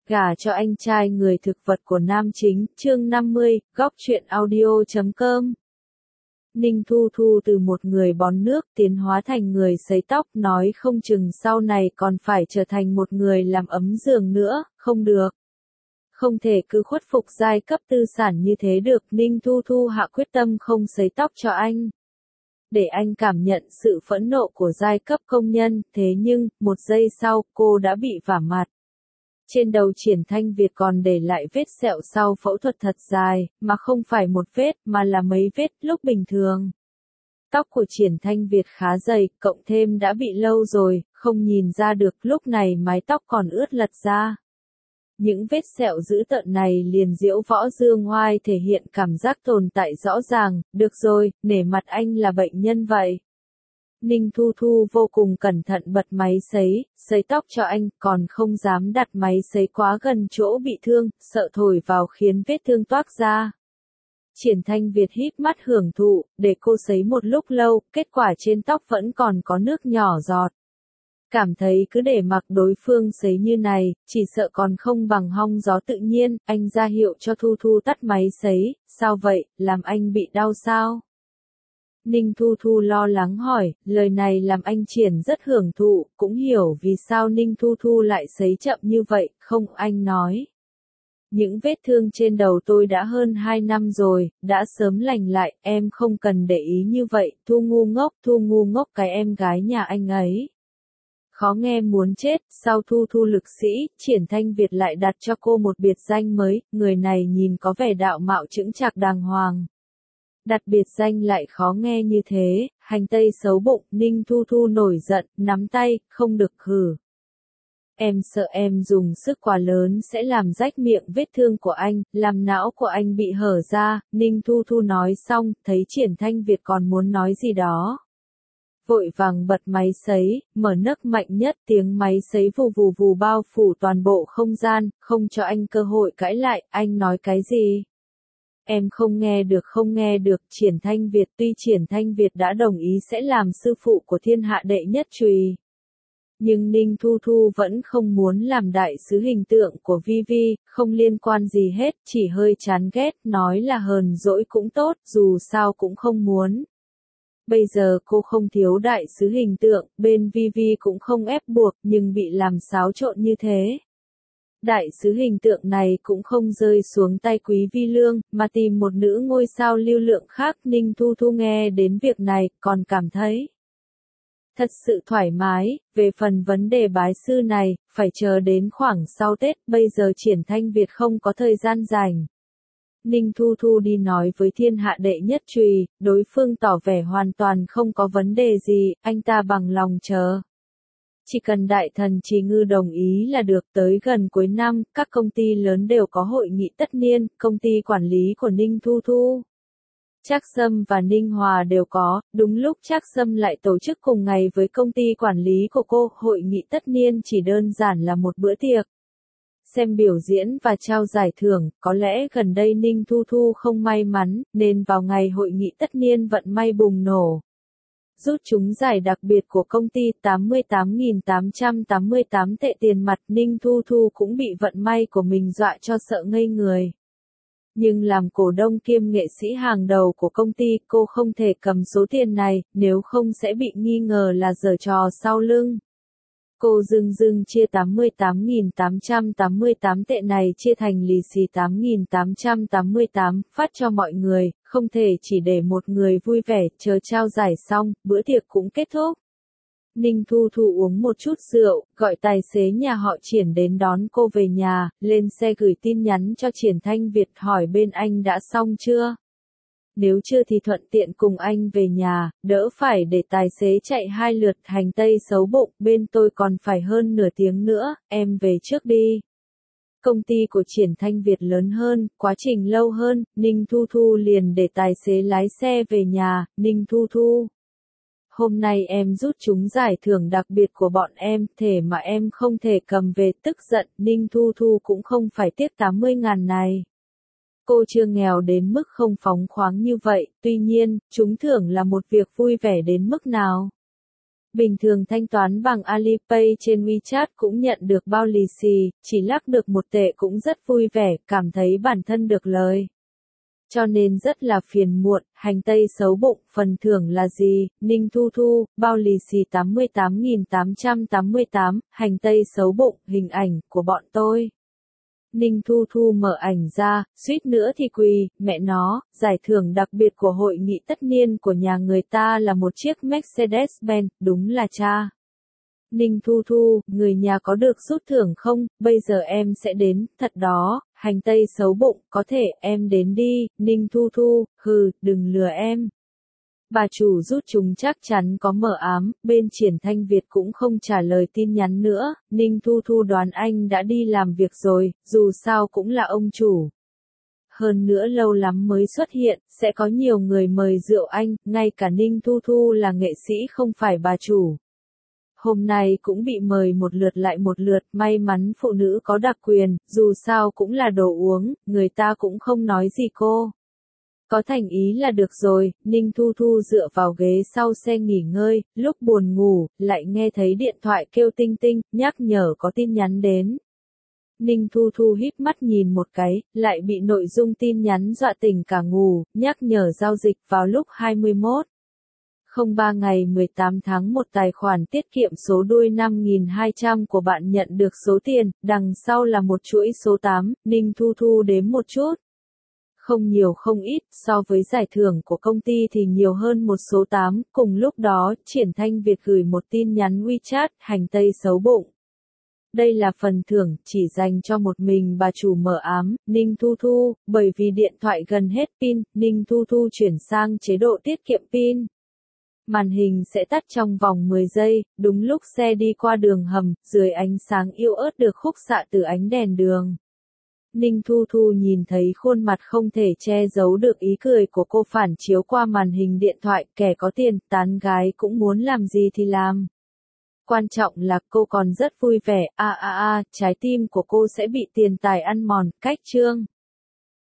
Gả cho anh trai người thực vật của nam chính, chương 50, góc truyện audio.com. Ninh Thu Thu từ một người bón nước tiến hóa thành người sấy tóc, nói không chừng sau này còn phải trở thành một người làm ấm giường nữa, không được. Không thể cứ khuất phục giai cấp tư sản như thế được, Ninh Thu Thu hạ quyết tâm không sấy tóc cho anh. Để anh cảm nhận sự phẫn nộ của giai cấp công nhân, thế nhưng, một giây sau, cô đã bị vả mặt. Trên đầu Triển Thanh Việt còn để lại vết sẹo sau phẫu thuật thật dài, mà không phải một vết, mà là mấy vết lúc bình thường. Tóc của Triển Thanh Việt khá dày, cộng thêm đã bị lâu rồi, không nhìn ra được, lúc này mái tóc còn ướt lật ra. Những vết sẹo dữ tợn này liền diễu võ dương oai thể hiện cảm giác tồn tại rõ ràng, được rồi, nể mặt anh là bệnh nhân vậy. Ninh Thu Thu vô cùng cẩn thận bật máy sấy tóc cho anh, còn không dám đặt máy sấy quá gần chỗ bị thương, sợ thổi vào khiến vết thương toác ra. Triển Thanh Việt híp mắt hưởng thụ, để cô sấy một lúc lâu, kết quả trên tóc vẫn còn có nước nhỏ giọt. Cảm thấy cứ để mặc đối phương sấy như này, chỉ sợ còn không bằng hong gió tự nhiên, anh ra hiệu cho Thu Thu tắt máy sấy, sao vậy, làm anh bị đau sao? Ninh Thu Thu lo lắng hỏi, lời này làm anh Triển rất hưởng thụ, cũng hiểu vì sao Ninh Thu Thu lại sấy chậm như vậy, không, anh nói. Những vết thương trên đầu tôi đã hơn 2 năm rồi, đã sớm lành lại, em không cần để ý như vậy, Thu ngu ngốc cái em gái nhà anh ấy. Khó nghe muốn chết, sau Thu Thu lực sĩ, Triển Thanh Việt lại đặt cho cô một biệt danh mới, người này nhìn có vẻ đạo mạo chững chạc đàng hoàng. Đặt biệt danh lại khó nghe như thế, hành tây xấu bụng, Ninh Thu Thu nổi giận, nắm tay, không được hử. Em sợ em dùng sức quá lớn sẽ làm rách miệng vết thương của anh, làm não của anh bị hở ra, Ninh Thu Thu nói xong, thấy Triển Thanh Việt còn muốn nói gì đó. Vội vàng bật máy sấy, mở nấc mạnh nhất, tiếng máy sấy vù vù vù bao phủ toàn bộ không gian, không cho anh cơ hội cãi lại, anh nói cái gì? Em không nghe được, Triển Thanh Việt, tuy Triển Thanh Việt đã đồng ý sẽ làm sư phụ của thiên hạ đệ nhất chùy. Nhưng Ninh Thu Thu vẫn không muốn làm đại sứ hình tượng của Vi, không liên quan gì hết, chỉ hơi chán ghét, nói là hờn dỗi cũng tốt, dù sao cũng không muốn. Bây giờ cô không thiếu đại sứ hình tượng, bên Vi cũng không ép buộc, nhưng bị làm xáo trộn như thế. Đại sứ hình tượng này cũng không rơi xuống tay Quý Vi Lương, mà tìm một nữ ngôi sao lưu lượng khác. Ninh Thu Thu nghe đến việc này, còn cảm thấy thật sự thoải mái. Về phần vấn đề bái sư này, phải chờ đến khoảng sau Tết, bây giờ Triển Thanh Việt không có thời gian rảnh. Ninh Thu Thu đi nói với thiên hạ đệ nhất chùy, đối phương tỏ vẻ hoàn toàn không có vấn đề gì, anh ta bằng lòng chờ. Chỉ cần đại thần Trì Ngư đồng ý là được. Tới gần cuối năm, các công ty lớn đều có hội nghị tất niên, công ty quản lý của Ninh Thu Thu, Trác Sâm và Ninh Hòa đều có, đúng lúc Trác Sâm lại tổ chức cùng ngày với công ty quản lý của cô, hội nghị tất niên chỉ đơn giản là một bữa tiệc. Xem biểu diễn và trao giải thưởng, có lẽ gần đây Ninh Thu Thu không may mắn, nên vào ngày hội nghị tất niên vận may bùng nổ. Rút trúng giải đặc biệt của công ty 88.888 tệ tiền mặt, Ninh Thu Thu cũng bị vận may của mình dọa cho sợ ngây người. Nhưng làm cổ đông kiêm nghệ sĩ hàng đầu của công ty, cô không thể cầm số tiền này, nếu không sẽ bị nghi ngờ là giở trò sau lưng. Cô dưng chia 88.888 tệ này chia thành lì xì 8.888, phát cho mọi người, không thể chỉ để một người vui vẻ, chờ trao giải xong, bữa tiệc cũng kết thúc. Ninh Thu Thu uống một chút rượu, gọi tài xế nhà họ Triển đến đón cô về nhà, lên xe gửi tin nhắn cho Triển Thanh Việt hỏi bên anh đã xong chưa? Nếu chưa thì thuận tiện cùng anh về nhà, đỡ phải để tài xế chạy 2 lượt. Hành tây xấu bụng, bên tôi còn phải hơn nửa tiếng nữa, em về trước đi. Công ty của Triển Thanh Việt lớn hơn, quá trình lâu hơn, Ninh Thu Thu liền để tài xế lái xe về nhà. Ninh Thu Thu, hôm nay em rút trúng giải thưởng đặc biệt của bọn em, thể mà em không thể cầm về, tức giận. Ninh Thu Thu cũng không phải tiếc 80.000 này. Cô chưa nghèo đến mức không phóng khoáng như vậy, tuy nhiên, trúng thưởng là một việc vui vẻ đến mức nào. Bình thường thanh toán bằng Alipay trên WeChat cũng nhận được bao lì xì, chỉ lắc được 1 tệ cũng rất vui vẻ, cảm thấy bản thân được lời. Cho nên rất là phiền muộn, hành tây xấu bụng, phần thưởng là gì, Ninh Thu Thu, bao lì xì 88.888, hành tây xấu bụng, hình ảnh của bọn tôi. Ninh Thu Thu mở ảnh ra, suýt nữa thì quỳ, mẹ nó, giải thưởng đặc biệt của hội nghị tất niên của nhà người ta là một chiếc Mercedes-Benz, đúng là cha. Ninh Thu Thu, người nhà có được rút thưởng không, bây giờ em sẽ đến, thật đó, hành tây xấu bụng, có thể, em đến đi, Ninh Thu Thu, hừ, đừng lừa em. Bà chủ rút chúng chắc chắn có mờ ám, bên Triển Thanh Việt cũng không trả lời tin nhắn nữa, Ninh Thu Thu đoán anh đã đi làm việc rồi, dù sao cũng là ông chủ. Hơn nữa lâu lắm mới xuất hiện, sẽ có nhiều người mời rượu anh, ngay cả Ninh Thu Thu là nghệ sĩ không phải bà chủ. Hôm nay cũng bị mời một lượt lại một lượt, may mắn phụ nữ có đặc quyền, dù sao cũng là đồ uống, người ta cũng không nói gì cô. Có thành ý là được rồi, Ninh Thu Thu dựa vào ghế sau xe nghỉ ngơi, lúc buồn ngủ, lại nghe thấy điện thoại kêu tinh tinh, nhắc nhở có tin nhắn đến. Ninh Thu Thu híp mắt nhìn một cái, lại bị nội dung tin nhắn dọa tỉnh cả ngủ, nhắc nhở giao dịch vào lúc 21:03 ngày 18 tháng 1 tài khoản tiết kiệm số đuôi 5200 của bạn nhận được số tiền, đằng sau là một chuỗi số 8, Ninh Thu Thu đếm một chút. Không nhiều không ít, so với giải thưởng của công ty thì nhiều hơn một số 8, cùng lúc đó, Triển Thanh Việt gửi một tin nhắn WeChat, hành tây xấu bụng. Đây là phần thưởng, chỉ dành cho một mình bà chủ mờ ám, Ninh Thu Thu, bởi vì điện thoại gần hết pin, Ninh Thu Thu chuyển sang chế độ tiết kiệm pin. Màn hình sẽ tắt trong vòng 10 giây, đúng lúc xe đi qua đường hầm, dưới ánh sáng yếu ớt được khúc xạ từ ánh đèn đường. Ninh Thu Thu nhìn thấy khuôn mặt không thể che giấu được ý cười của cô phản chiếu qua màn hình điện thoại, kẻ có tiền, tán gái cũng muốn làm gì thì làm. Quan trọng là cô còn rất vui vẻ, trái tim của cô sẽ bị tiền tài ăn mòn, cách chương.